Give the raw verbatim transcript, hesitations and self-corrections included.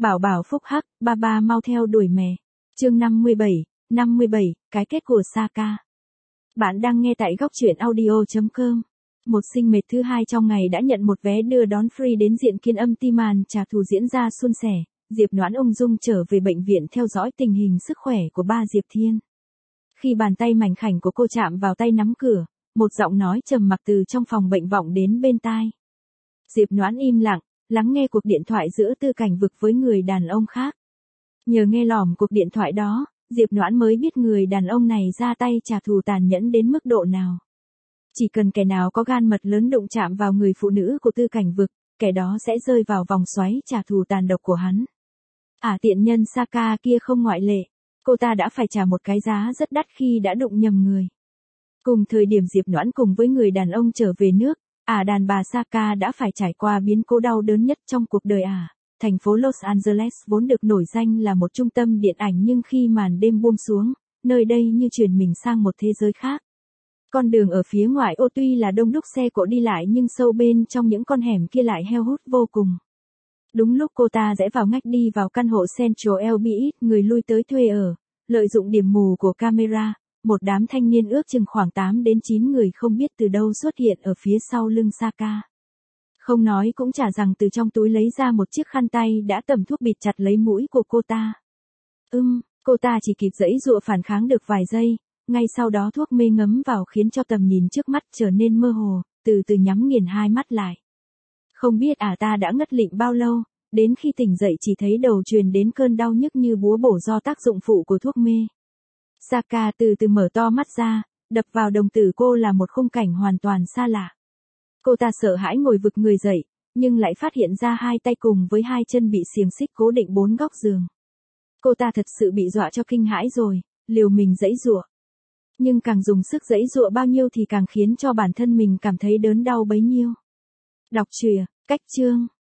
Bảo bảo phúc hắc, ba ba mau theo đuổi mẹ. Chương năm mươi bảy, năm mươi bảy, cái kết của Saka. Bạn đang nghe tại góc truyện audio chấm com. Một sinh mệt thứ hai trong ngày đã nhận một vé đưa đón free đến diện Kiên Âm Ti màn trả thù diễn ra suôn sẻ. Diệp Noãn ung dung trở về bệnh viện theo dõi tình hình sức khỏe của ba Diệp Thiên. Khi bàn tay mảnh khảnh của cô chạm vào tay nắm cửa, một giọng nói trầm mặc từ trong phòng bệnh vọng đến bên tai. Diệp Noãn im lặng, lắng nghe cuộc điện thoại giữa Tư Cảnh Vực với người đàn ông khác. Nhờ nghe lỏm cuộc điện thoại đó, Diệp Noãn mới biết người đàn ông này ra tay trả thù tàn nhẫn đến mức độ nào. Chỉ cần kẻ nào có gan mật lớn đụng chạm vào người phụ nữ của Tư Cảnh Vực, kẻ đó sẽ rơi vào vòng xoáy trả thù tàn độc của hắn. Ả tiện nhân Saka kia không ngoại lệ, cô ta đã phải trả một cái giá rất đắt khi đã đụng nhầm người. Cùng thời điểm Diệp Noãn cùng với người đàn ông trở về nước, Ả đàn bà Saka đã phải trải qua biến cố đau đớn nhất trong cuộc đời Ả. Thành phố Los Angeles vốn được nổi danh là một trung tâm điện ảnh, nhưng khi màn đêm buông xuống, nơi đây như chuyển mình sang một thế giới khác. Con đường ở phía ngoại ô tuy là đông đúc xe cộ đi lại, nhưng sâu bên trong những con hẻm kia lại heo hút vô cùng. Đúng lúc cô ta rẽ vào ngách đi vào căn hộ Central lờ bê ít người lui tới thuê ở, lợi dụng điểm mù của camera, một đám thanh niên ước chừng khoảng tám đến chín người không biết từ đâu xuất hiện ở phía sau lưng Saka. Không nói cũng chả rằng từ trong túi lấy ra một chiếc khăn tay đã tẩm thuốc bịt chặt lấy mũi của cô ta. Ưm, cô ta chỉ kịp giãy giụa phản kháng được vài giây, ngay sau đó thuốc mê ngấm vào khiến cho tầm nhìn trước mắt trở nên mơ hồ, từ từ nhắm nghiền hai mắt lại. Không biết Ả ta đã ngất lịm bao lâu, đến khi tỉnh dậy chỉ thấy đầu truyền đến cơn đau nhức như búa bổ do tác dụng phụ của thuốc mê. Saka từ từ mở to mắt ra, đập vào đồng tử cô là một khung cảnh hoàn toàn xa lạ. Cô ta sợ hãi ngồi vực người dậy, nhưng lại phát hiện ra hai tay cùng với hai chân bị xiềng xích cố định bốn góc giường. Cô ta thật sự bị dọa cho kinh hãi rồi, liều mình giãy giụa. Nhưng càng dùng sức giãy giụa bao nhiêu thì càng khiến cho bản thân mình cảm thấy đớn đau bấy nhiêu. Đọc truyện, cách chương.